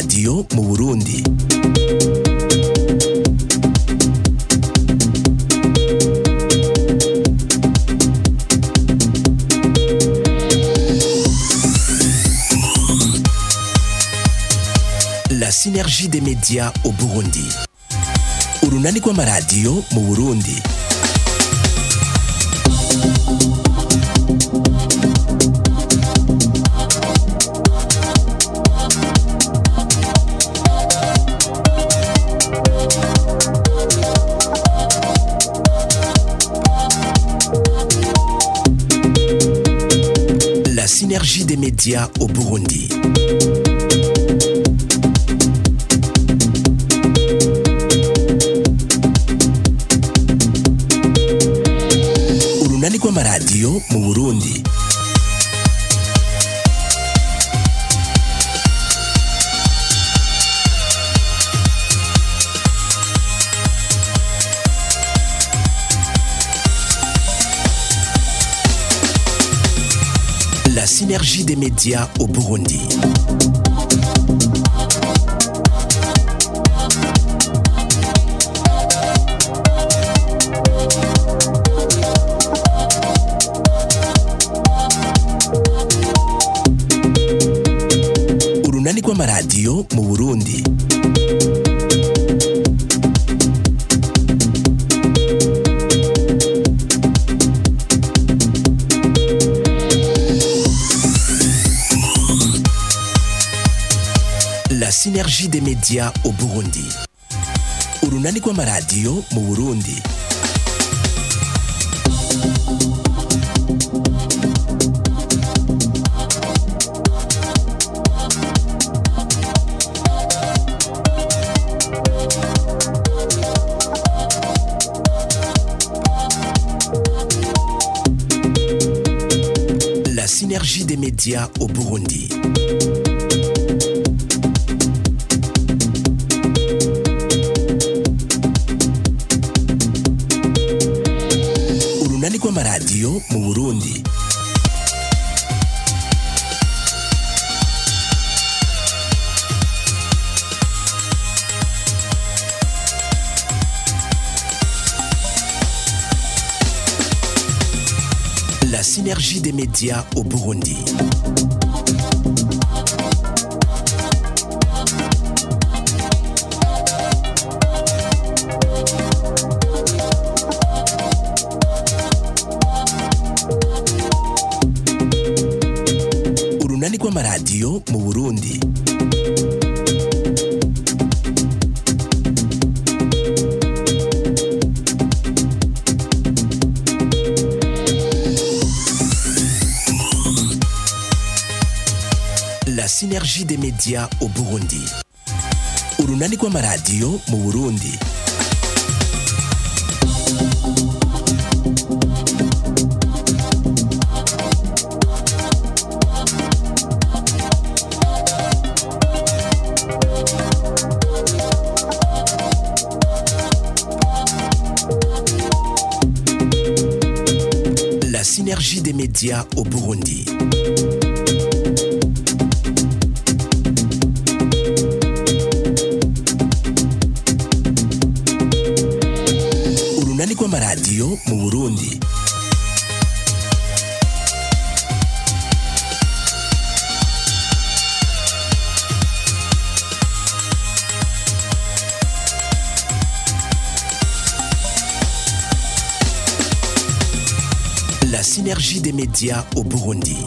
radiyo mu Burundi. La synergie des médias au Burundi. Urunani rw'amaradiyo mu Burundi. La synergie des médias au Burundi. Urunani rw'amaradiyo mu Burundi. La synergie des médias au Burundi. Urunani rw'amaradiyo mu Burundi. La synergie des médias au Burundi. Urunani rw'amaradiyo mu Burundi. La synergie des médias au Burundi. Urunani rw'amaradiyo mu Burundi. La synergie des médias au Burundi. Urunani rw'amaradiyo mu Burundi. La synergie des médias au Burundi. Urunani rw'amaradiyo mu Burundi. La synergie des médias au Burundi. Urunani rw'amaradiyo mu Burundi. La synergie des médias au Burundi.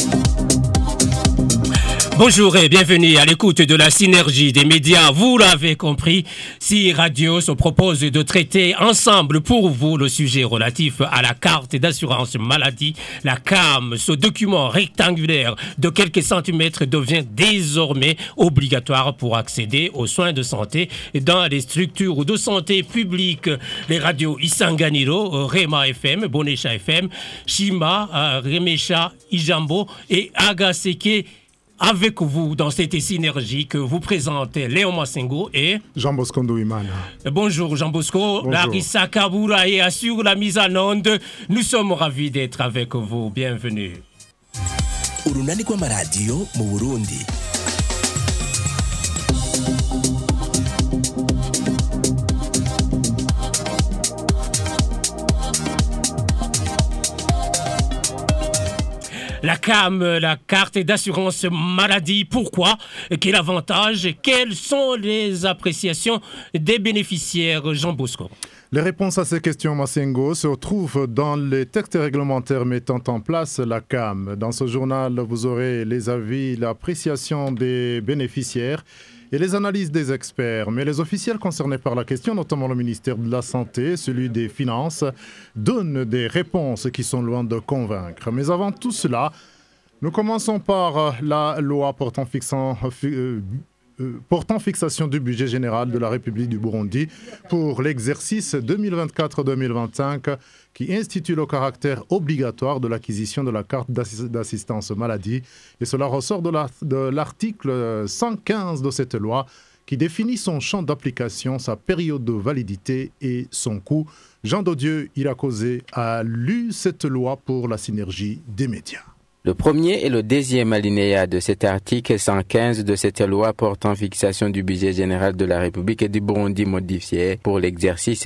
Bonjour et bienvenue à l'écoute de la synergie des médias. Vous l'avez compris, si Radio se propose de traiter ensemble pour vous le sujet relatif à la carte d'assurance maladie, la CAM, ce document rectangulaire de quelques centimètres devient désormais obligatoire pour accéder aux soins de santé dans les structures de santé publiques. Les radios Isanganiro, Rema FM, Bonesha FM, Shima, Remesha, Ijambo et Agaseke. Avec vous dans cette synergie que vous présentez Léon Massengo et Jean Bosco Ndouimana. Bonjour Jean Bosco, Larissa Kaboura et assure la mise en onde. Nous sommes ravis d'être avec vous. Bienvenue. Urunani rw'amaradiyo mu Burundi. CAM, la carte d'assurance maladie. Pourquoi? Quel avantage? Quelles sont les appréciations des bénéficiaires? Jean Bosco. Les réponses à ces questions, Massengo, se retrouvent dans les textes réglementaires mettant en place la CAM. Dans ce journal, vous aurez les avis, l'appréciation des bénéficiaires et les analyses des experts. Mais les officiels concernés par la question, notamment le ministère de la Santé, celui des Finances, donnent des réponses qui sont loin de convaincre. Mais avant tout cela, nous commençons par la loi portant fixation du budget général de la République du Burundi pour l'exercice 2024-2025 qui institue le caractère obligatoire de l'acquisition de la carte d'assistance maladie. Et cela ressort de l'article 115 de cette loi qui définit son champ d'application, sa période de validité et son coût. Jean Dodieu Irakozé a lu cette loi pour la synergie des médias. Le premier et le deuxième alinéa de cet article 115 de cette loi portant fixation du budget général de la République du Burundi modifié pour l'exercice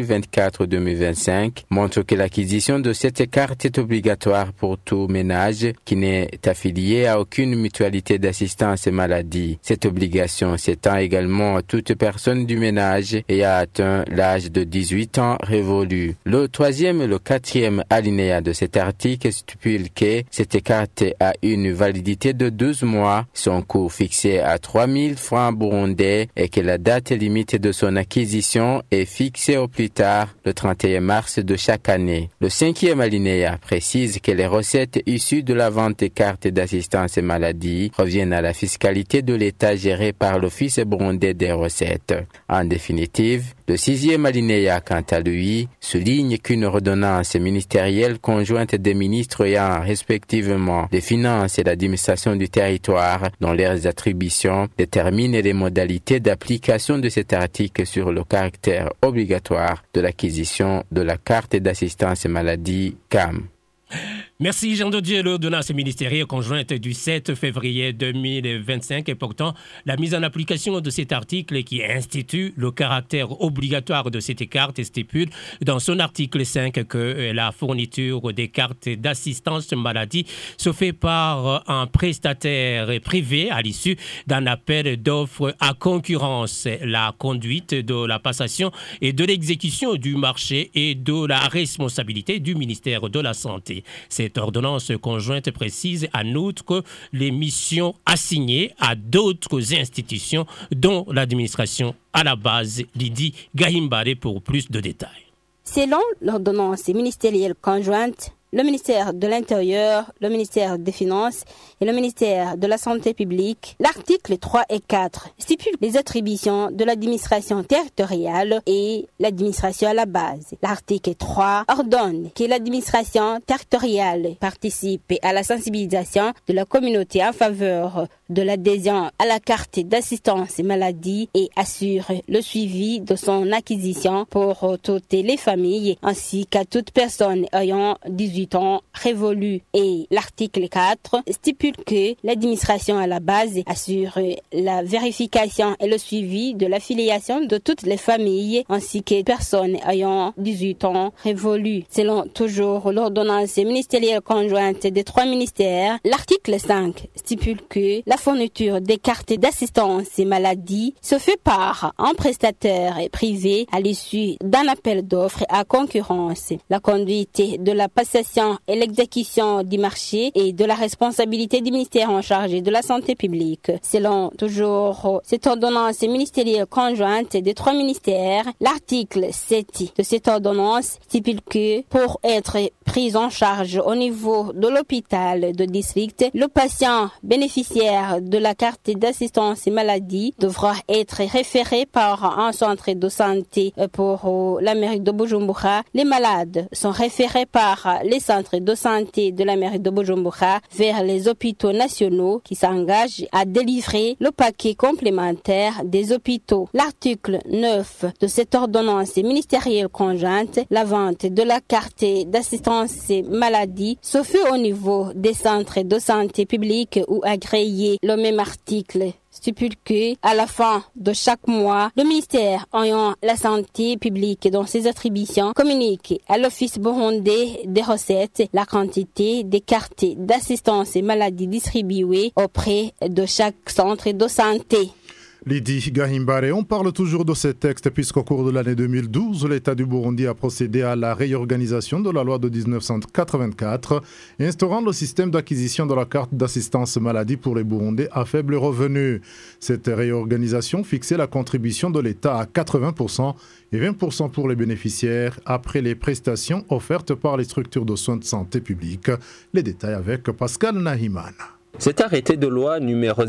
2024-2025 montrent que l'acquisition de cette carte est obligatoire pour tout ménage qui n'est affilié à aucune mutualité d'assistance maladie. Cette obligation s'étend également à toute personne du ménage ayant atteint l'âge de 18 ans révolu. Le troisième et le quatrième alinéa de cet article stipule que cette carte a une validité de 12 mois, son coût fixé à 3 000 francs burundais et que la date limite de son acquisition est fixée au plus tard le 31 mars de chaque année. Le cinquième alinéa précise que les recettes issues de la vente des cartes d'assistance maladie reviennent à la fiscalité de l'État gérée par l'Office burundais des recettes. En définitive, le sixième alinéa, quant à lui, souligne qu'une ordonnance ministérielle conjointe des ministres ayant respectivement des finances et l'administration du territoire dont leurs attributions déterminent les modalités d'application de cet article sur le caractère obligatoire de l'acquisition de la carte d'assistance maladie CAM. Merci Jean Dodieu. L'ordonnance ministérielle conjointe du 7 février 2025 et portant la mise en application de cet article qui institue le caractère obligatoire de cette carte stipule dans son article 5 que la fourniture des cartes d'assistance maladie se fait par un prestataire privé à l'issue d'un appel d'offres à concurrence. La conduite de la passation et de l'exécution du marché et de la responsabilité du ministère de la Santé. Cette ordonnance conjointe précise en outre que les missions assignées à d'autres institutions dont l'administration à la base. Lydie Gahimbare pour plus de détails. Selon l'ordonnance ministérielle conjointe, le ministère de l'Intérieur, le ministère des Finances et le ministère de la Santé publique, l'article 3 et 4 stipule les attributions de l'administration territoriale et l'administration à la base. L'article 3 ordonne que l'administration territoriale participe à la sensibilisation de la communauté en faveur de l'adhésion à la carte d'assistance maladie et assure le suivi de son acquisition pour toutes les familles ainsi qu'à toute personne ayant 18 ans révolus. Et l'article 4 stipule que l'administration à la base assure la vérification et le suivi de l'affiliation de toutes les familles ainsi que personnes ayant 18 ans révolus. Selon toujours l'ordonnance ministérielle conjointe des 3 ministères, l'article 5 stipule que la fourniture des cartes d'assistance maladie se fait par un prestataire privé à l'issue d'un appel d'offres à concurrence. La conduite de la passation et l'exécution du marché et de la responsabilité du ministère en charge de la santé publique. Selon toujours cette ordonnance ministérielle conjointe des 3 ministères, l'article 7 de cette ordonnance stipule que pour être pris en charge au niveau de l'hôpital de district, le patient bénéficiaire de la carte d'assistance maladie devra être référé par un centre de santé pour la mairie de Bujumbura. Les malades sont référés par les centres de santé de la mairie de Bujumbura vers les hôpitaux nationaux qui s'engagent à délivrer le paquet complémentaire des hôpitaux. L'article 9 de cette ordonnance ministérielle conjointe, la vente de la carte d'assistance d'assistance maladie se fait au niveau des centres de santé publics ou agréés. Le même article stipule que, à la fin de chaque mois, le ministère ayant la santé publique dans ses attributions communique à l'Office burundais des recettes la quantité des cartes d'assistance maladie distribuées auprès de chaque centre de santé. Lydie Gahimbare, on parle toujours de ces textes puisqu'au cours de l'année 2012, l'État du Burundi a procédé à la réorganisation de la loi de 1984, instaurant le système d'acquisition de la carte d'assistance maladie pour les Burundais à faible revenu. Cette réorganisation fixait la contribution de l'État à 80% et 20% pour les bénéficiaires après les prestations offertes par les structures de soins de santé publique. Les détails avec Pascal Nahiman. Cet arrêté de loi numéro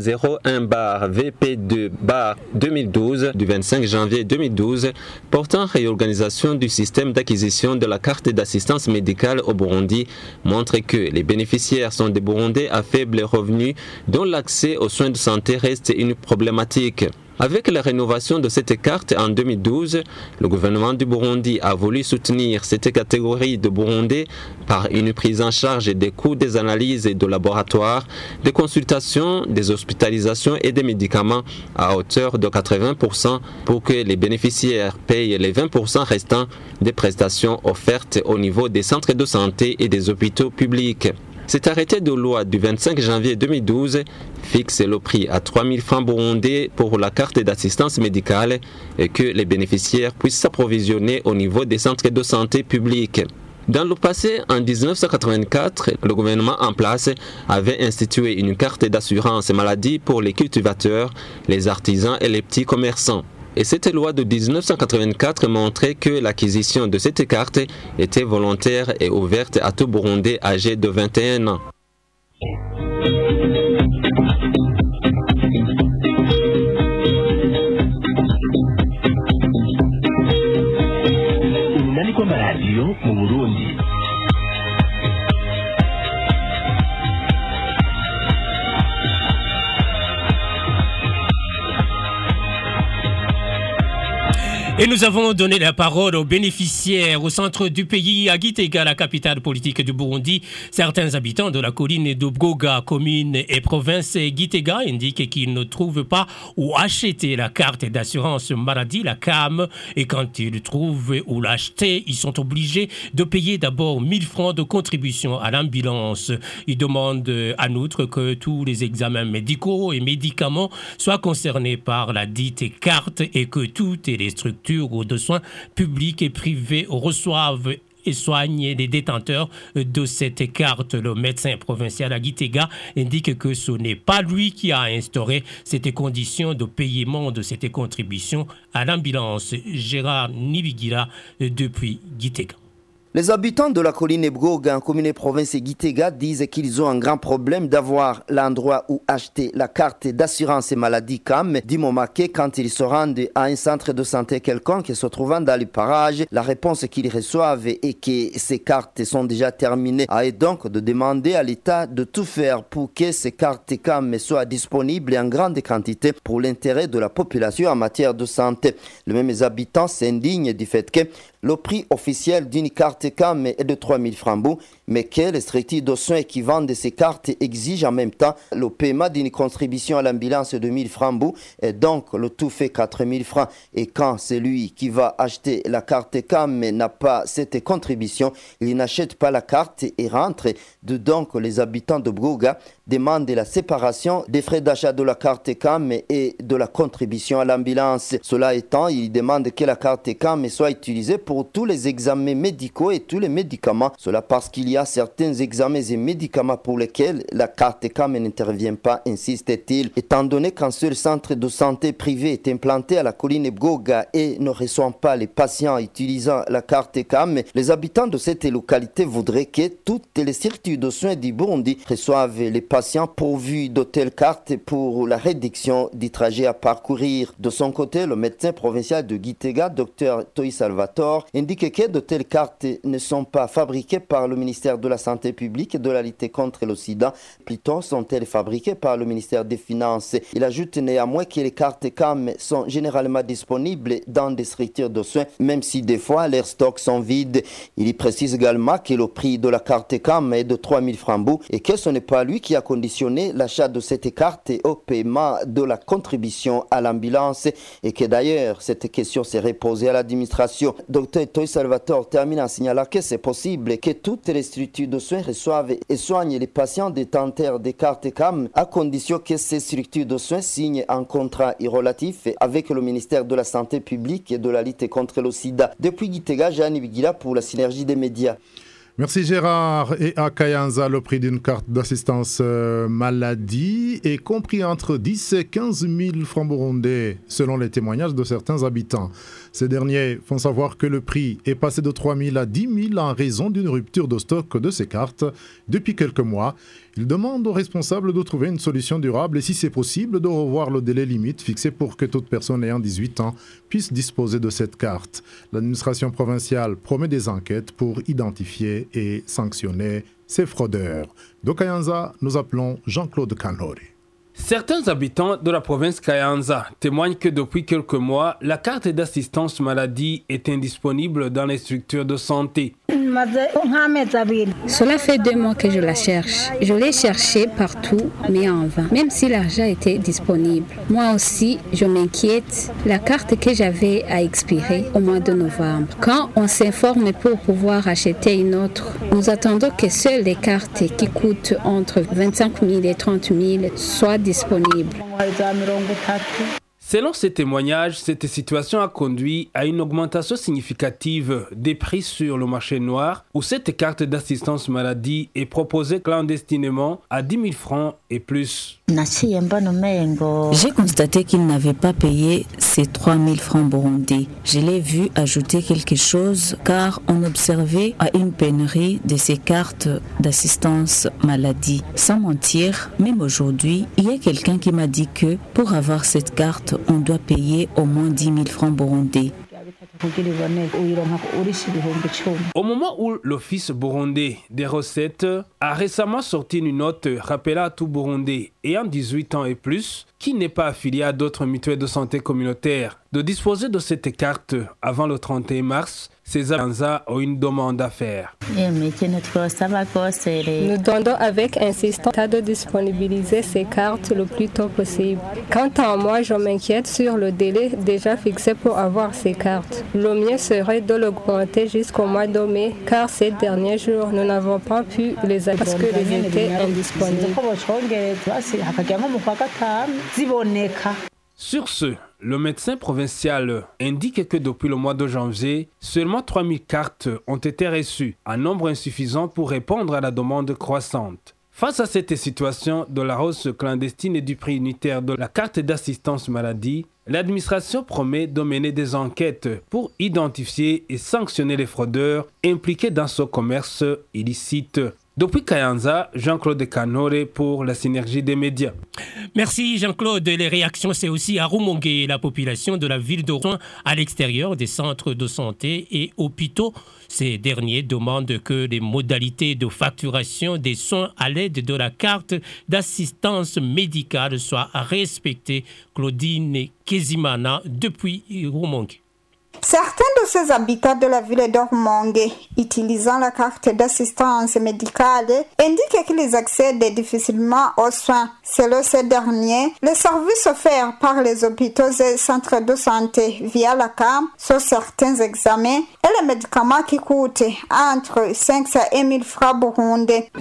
01/VP2/2012 du 25 janvier 2012 portant réorganisation du système d'acquisition de la carte d'assistance médicale au Burundi montre que les bénéficiaires sont des Burundais à faible revenu dont l'accès aux soins de santé reste une problématique. Avec la rénovation de cette carte en 2012, le gouvernement du Burundi a voulu soutenir cette catégorie de Burundais par une prise en charge des coûts des analyses de laboratoire, des consultations, des hospitalisations et des médicaments à hauteur de 80% pour que les bénéficiaires payent les 20% restants des prestations offertes au niveau des centres de santé et des hôpitaux publics. Cet arrêté de loi du 25 janvier 2012 fixe le prix à 3 000 francs burundais pour la carte d'assistance médicale et que les bénéficiaires puissent s'approvisionner au niveau des centres de santé publics. Dans le passé, en 1984, le gouvernement en place avait institué une carte d'assurance maladie pour les cultivateurs, les artisans et les petits commerçants. Et cette loi de 1984 montrait que l'acquisition de cette carte était volontaire et ouverte à tout Burundais âgé de 21 ans. Et nous avons donné la parole aux bénéficiaires au centre du pays, à Gitega, la capitale politique du Burundi. Certains habitants de la colline de Bgoga, commune et province Gitega, indiquent qu'ils ne trouvent pas où acheter la carte d'assurance maladie, la CAM. Et quand ils trouvent où l'acheter, ils sont obligés de payer d'abord 1000 francs de contribution à l'ambulance. Ils demandent en outre que tous les examens médicaux et médicaments soient concernés par la dite carte et que toutes les structures de soins publics et privés reçoivent et soignent les détenteurs de cette carte. Le médecin provincial à Gitega indique que ce n'est pas lui qui a instauré cette condition de paiement de cette contribution à l'ambulance. Gérard Nibigira depuis Gitega. Les habitants de la colline Bgoga, en commune et province Gitega, disent qu'ils ont un grand problème d'avoir l'endroit où acheter la carte d'assurance maladie CAM du moment que quand ils se rendent à un centre de santé quelconque se trouvant dans les parages, la réponse qu'ils reçoivent est que ces cartes sont déjà terminées. Et donc de demander à l'État de tout faire pour que ces cartes CAM soient disponibles en grande quantité pour l'intérêt de la population en matière de santé. Les mêmes habitants s'indignent du fait que le prix officiel d'une carte CAM est de 3 000 francs, mais que les structures de soins qui vendent ces cartes exigent en même temps le paiement d'une contribution à l'ambulance de 1 000 francs, et donc le tout fait 4 000 francs. Et quand celui qui va acheter la carte CAM n'a pas cette contribution, il n'achète pas la carte et rentre. Donc les habitants de Bgoga demandent la séparation des frais d'achat de la carte CAM et de la contribution à l'ambulance. Cela étant, ils demandent que la carte CAM soit utilisée pour tous les examens médicaux et tous les médicaments. Cela parce qu'il y a certains examens et médicaments pour lesquels la carte CAM n'intervient pas, insiste-t-il. Étant donné qu'un seul centre de santé privé est implanté à la colline Bgoga et ne reçoit pas les patients utilisant la carte CAM, les habitants de cette localité voudraient que toutes les structures de soins du Burundi reçoivent les patients patients pourvus de telles cartes pour la réduction du trajet à parcourir. De son côté, le médecin provincial de Gitega, Dr Toi Salvatore, indique que de telles cartes ne sont pas fabriquées par le ministère de la Santé publique et de la lutte contre le sida, plutôt sont-elles fabriquées par le ministère des Finances. Il ajoute néanmoins que les cartes CAM sont généralement disponibles dans des structures de soins, même si des fois leurs stocks sont vides. Il y précise également que le prix de la carte CAM est de 3 000 francs et que ce n'est pas lui qui a conditionné l'achat de cette carte au paiement de la contribution à l'ambulance et que d'ailleurs cette question s'est posée à l'administration. Dr Toi Salvatore termine en signalant que c'est possible que toutes les structures de soins reçoivent et soignent les patients détenteurs des cartes CAM à condition que ces structures de soins signent un contrat relatif avec le ministère de la Santé publique et de la lutte contre le sida. Depuis Gitega, Jeanne Bigila pour la synergie des médias. Merci Gérard. Et à Kayanza, le prix d'une carte d'assistance maladie est compris entre 10 et 15 000 francs burundais, selon les témoignages de certains habitants. Ces derniers font savoir que le prix est passé de 3 000 à 10 000 en raison d'une rupture de stock de ces cartes depuis quelques mois. Ils demandent aux responsables de trouver une solution durable et si c'est possible de revoir le délai limite fixé pour que toute personne ayant 18 ans puisse disposer de cette carte. L'administration provinciale promet des enquêtes pour identifier et sanctionner ces fraudeurs. De Kayanza, nous appelons Jean-Claude Kanori. Certains habitants de la province Kayanza témoignent que depuis quelques mois, la carte d'assistance maladie est indisponible dans les structures de santé. Cela fait 2 mois que je la cherche. Je l'ai cherchée partout, mais en vain, même si l'argent était disponible. Moi aussi, je m'inquiète. La carte que j'avais a expiré au mois de novembre. Quand on s'informe pour pouvoir acheter une autre, nous attendons que seules les cartes qui coûtent entre 25 000 et 30 000 soient disponibles. Selon ces témoignages, cette situation a conduit à une augmentation significative des prix sur le marché noir où cette carte d'assistance maladie est proposée clandestinement à 10 000 francs et plus. J'ai constaté qu'il n'avait pas payé ces 3 000 francs burundais. Je l'ai vu ajouter quelque chose car on observait à une pénurie de ces cartes d'assistance maladie. Sans mentir, même aujourd'hui, il y a quelqu'un qui m'a dit que pour avoir cette carte, on doit payer au moins 10 000 francs burundais. Au moment où l'Office burundais des recettes a récemment sorti une note rappelant à tout Burundais ayant 18 ans et plus, qui n'est pas affilié à d'autres mutuelles de santé communautaires, de disposer de cette carte avant le 31 mars, ces habitants ont une demande à faire. Nous demandons avec insistance de disponibiliser ces cartes le plus tôt possible. Quant à moi, je m'inquiète sur le délai déjà fixé pour avoir ces cartes. Le mieux serait de l'augmenter jusqu'au mois de mai, car ces derniers jours, nous n'avons pas pu les avoir parce qu'ils étaient indisponibles. Sur ce, le médecin provincial indique que depuis le mois de janvier, seulement 3 000 cartes ont été reçues, un nombre insuffisant pour répondre à la demande croissante. Face à cette situation de la hausse clandestine du prix unitaire de la carte d'assistance maladie, l'administration promet de mener des enquêtes pour identifier et sanctionner les fraudeurs impliqués dans ce commerce illicite. Depuis Kayanza, Jean-Claude Kanore pour la synergie des médias. Merci Jean-Claude. Les réactions, c'est aussi à Rumongue, la population de la ville de Rouen à l'extérieur des centres de santé et hôpitaux. Ces derniers demandent que les modalités de facturation des soins à l'aide de la carte d'assistance médicale soient respectées. Claudine Kezimana depuis Rumongue. Certains de ces habitants de la ville d'Ormongue, utilisant la carte d'assistance médicale, indiquent qu'ils accèdent difficilement aux soins. Selon ces derniers, les services offerts par les hôpitaux et centres de santé via la CAM sont certains examens et les médicaments qui coûtent entre 500 et 1000 francs burundais.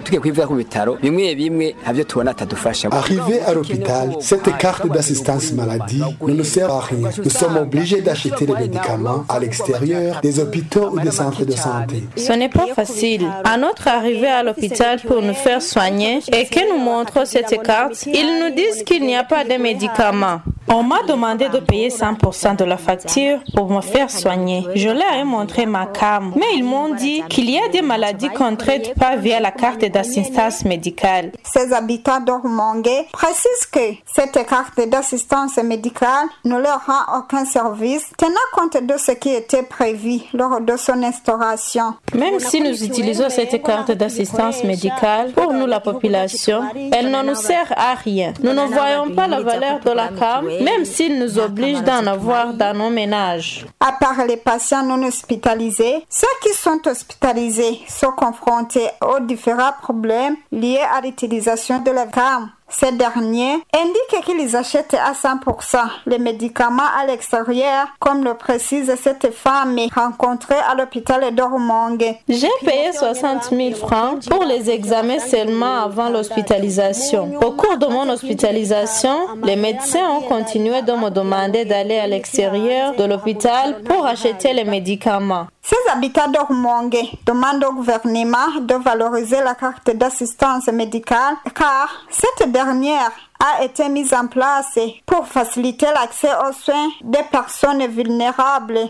Arrivé à l'hôpital, cette carte d'assistance maladie ne nous sert à rien. Nous sommes obligés d'acheter les médicaments à l'extérieur des hôpitaux ou des centres de santé. Ce n'est pas facile. À notre arrivée à l'hôpital pour nous faire soigner et que nous montrons cette carte, ils nous disent qu'il n'y a pas de médicaments. On m'a demandé de payer 100% de la facture pour me faire soigner. Je leur ai montré ma carte, mais ils m'ont dit qu'il y a des maladies qu'on ne traite pas via la carte d'assistance médicale. Ces habitants d'Orumongue précisent que cette carte d'assistance médicale ne leur rend aucun service, tenant compte de ce qui était prévu lors de son instauration. Même si nous utilisons cette carte d'assistance médicale, pour nous la population, elle ne nous sert à rien. Nous ne voyons pas la valeur de la carte, même s'ils nous obligent d'en avoir dans nos ménages. À part les patients non hospitalisés, ceux qui sont hospitalisés sont confrontés aux différents problèmes liés à l'utilisation de la carte. Ces derniers indiquent qu'ils achètent à 100% les médicaments à l'extérieur, comme le précise cette femme rencontrée à l'hôpital d'Orumongue. J'ai payé 60 000 francs pour les examens seulement avant l'hospitalisation. Au cours de mon hospitalisation, les médecins ont continué de me demander d'aller à l'extérieur de l'hôpital pour acheter les médicaments. Ces habitants d'Orumongue demandent au gouvernement de valoriser la carte d'assistance médicale car cette dernière a été mise en place pour faciliter l'accès aux soins des personnes vulnérables.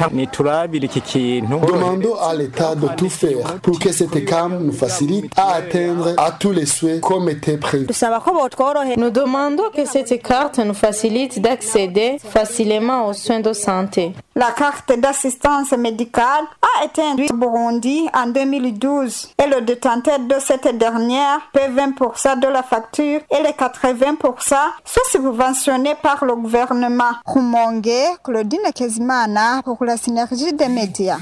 Demandons à l'État de tout faire pour que cette carte nous facilite à atteindre à tous les souhaits comme était prévu. Nous demandons que cette carte nous facilite d'accéder facilement aux soins de santé. La carte d'assistance médicale a été introduite au Burundi en 2012 et le détenteur de cette dernière paie 20% de la facture et les 80% sont subventionnés par le gouvernement. Rumongue, Claudine Kezimana pour la synergie des médias.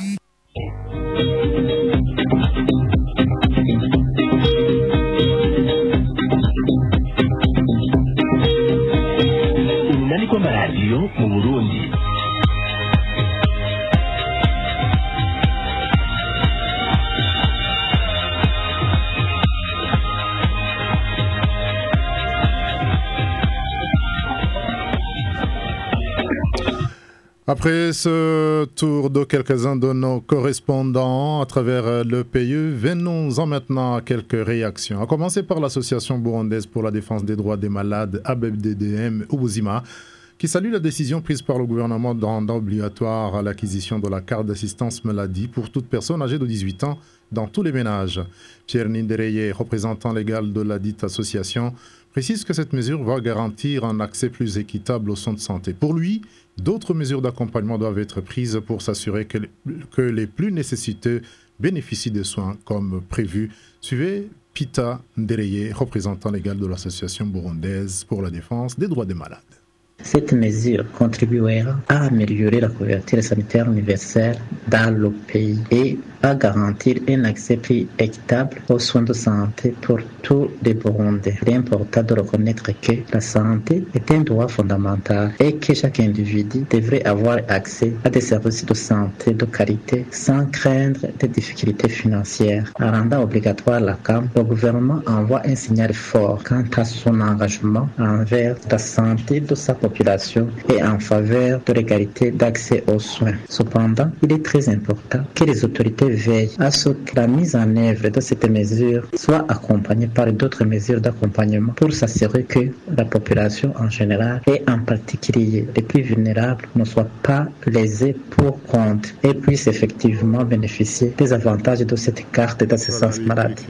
Après ce tour de quelques-uns de nos correspondants à travers le pays, venons-en maintenant à quelques réactions. À commencer par l'Association burundaise pour la défense des droits des malades, ABDDM Ubuzima, qui salue la décision prise par le gouvernement de rendre obligatoire à l'acquisition de la carte d'assistance maladie pour toute personne âgée de 18 ans dans tous les ménages. Pierre Nindereye, représentant légal de la dite association, précise que cette mesure va garantir un accès plus équitable aux soins de santé. Pour lui, d'autres mesures d'accompagnement doivent être prises pour s'assurer que les plus nécessiteux bénéficient des soins comme prévu. Suivez Pita Ndereye, représentant légal de l'Association burundaise pour la défense des droits des malades. Cette mesure contribuera à améliorer la couverture sanitaire universelle dans le pays et à garantir un accès plus équitable aux soins de santé pour tous les Burundais. Il est important de reconnaître que la santé est un droit fondamental et que chaque individu devrait avoir accès à des services de santé de qualité sans craindre des difficultés financières. En rendant obligatoire la CAM, le gouvernement envoie un signal fort quant à son engagement envers la santé de sa population et en faveur de l'égalité d'accès aux soins. Cependant, il est très important que les autorités veillent à ce que la mise en œuvre de cette mesure soit accompagnée par d'autres mesures d'accompagnement pour s'assurer que la population en général et en particulier les plus vulnérables ne soient pas lésés pour compte et puissent effectivement bénéficier des avantages de cette carte d'assistance maladie.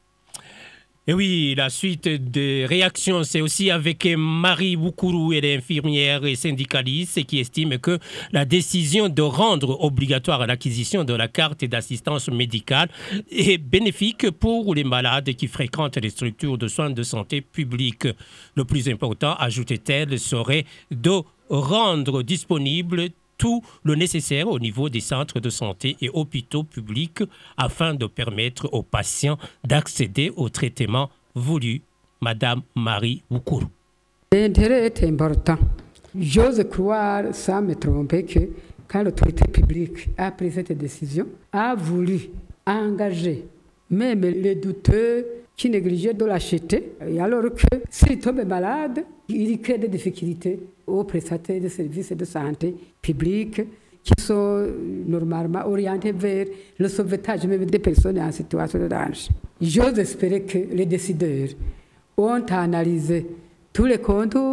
Et oui, la suite des réactions, c'est aussi avec Marie Boukourou, elle est infirmière et syndicaliste, qui estime que la décision de rendre obligatoire l'acquisition de la carte d'assistance médicale est bénéfique pour les malades qui fréquentent les structures de soins de santé publiques. Le plus important, ajoute-t-elle, serait de rendre disponible tout le nécessaire au niveau des centres de santé et hôpitaux publics afin de permettre aux patients d'accéder au traitement voulu. Madame Marie Boukourou. L'intérêt est important. J'ose croire, sans me tromper, que quand l'autorité publique a pris cette décision, a voulu engager même les douteux qui négligeaient de l'acheter, et alors que s'il tombe malade, il crée des difficultés aux prestataires de services de santé publics qui sont normalement orientés vers le sauvetage même des personnes en situation de danger. J'ose espérer que les décideurs ont analysé tous les contours,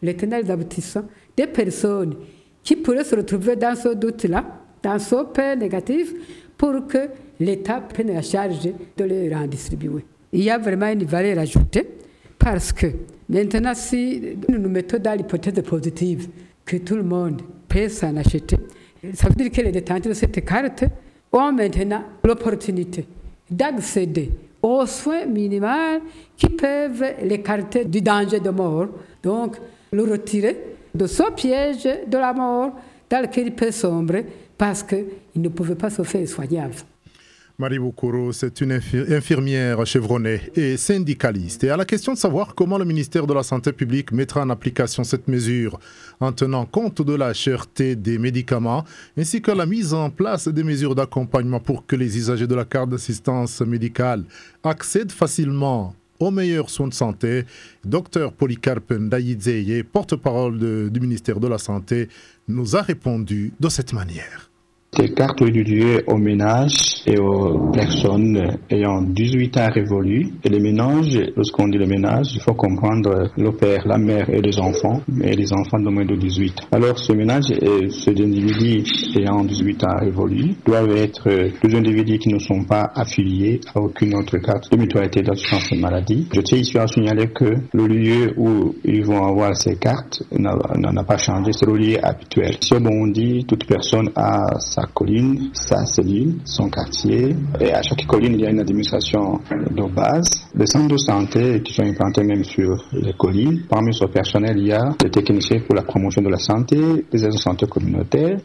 les tenants et les aboutissants des personnes qui pourraient se retrouver dans ce doute-là, dans ce peur négatif, pour que l'État prenne la charge de les redistribuer. Il y a vraiment une valeur ajoutée parce que maintenant, si nous nous mettons dans l'hypothèse positive que tout le monde peut s'en acheter, ça veut dire que les détenteurs de cette carte ont maintenant l'opportunité d'accéder aux soins minimaux qui peuvent l'écarter du danger de mort, donc le retirer de ce piège de la mort dans lequel il peut sombrer parce qu'il ne pouvait pas se faire soigner avant. Marie Boukoro, c'est une infirmière chevronnée et syndicaliste. Et à la question de savoir comment le ministère de la Santé publique mettra en application cette mesure en tenant compte de la cherté des médicaments ainsi que la mise en place des mesures d'accompagnement pour que les usagers de la carte d'assistance médicale accèdent facilement aux meilleurs soins de santé, Dr Polycarpe Ndayizeye, porte-parole du ministère de la Santé, nous a répondu de cette manière. Ces cartes dédiées aux ménages et aux personnes ayant 18 ans révolus. Et les ménages, lorsqu'on dit les ménages, il faut comprendre le père, la mère et les enfants, mais les enfants de moins de 18. Alors ce ménage et ces individus ayant 18 ans révolus doivent être des individus qui ne sont pas affiliés à aucune autre carte de mutualité d'assurance maladie. Je tiens ici à signaler que le lieu où ils vont avoir ces cartes n'a pas changé, c'est le lieu habituel. Si on dit toute personne a sa colline, sa cellule, son quartier. Et à chaque colline, il y a une administration de base. Les centres de santé qui sont implantés même sur les collines. Parmi ce personnel, il y a des techniciens pour la promotion de la santé, des agents de santé communautaires.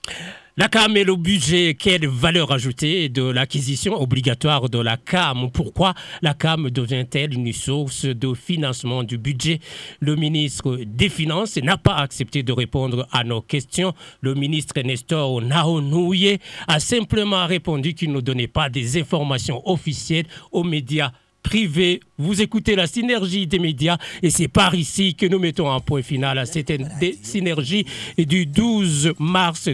La CAM et le budget, quelle valeur ajoutée de l'acquisition obligatoire de la CAM? Pourquoi la CAM devient-elle une source de financement du budget? Le ministre des Finances n'a pas accepté de répondre à nos questions. Le ministre Nestor Nahonouye a simplement répondu qu'il ne donnait pas des informations officielles aux médias privés. Vous écoutez la synergie des médias et c'est par ici que nous mettons un point final à cette synergie du 12 mars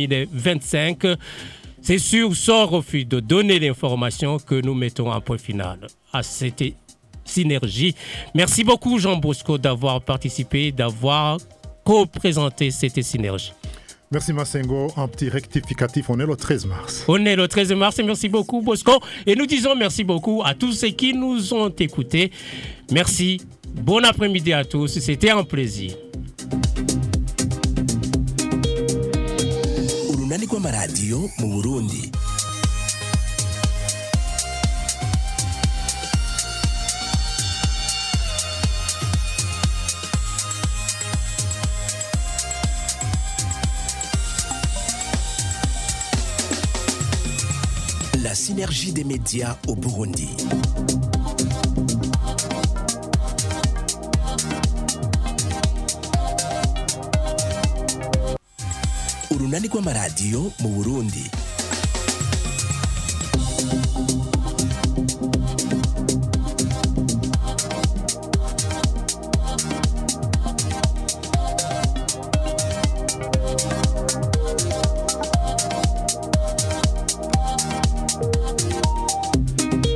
2025. C'est sur son refus de donner l'information que nous mettons un point final à cette synergie. Merci beaucoup Jean Bosco d'avoir participé, d'avoir co-présenté cette synergie. Merci Massengo. Un petit rectificatif, on est le 13 mars. On est le 13 mars et merci beaucoup Bosco. Et nous disons merci beaucoup à tous ceux qui nous ont écoutés. Merci. Bon après-midi à tous. C'était un plaisir. Urunani kwa maradio mu Burundi. La synergie des médias au Burundi. Urunani kwa maradio mu Burundi.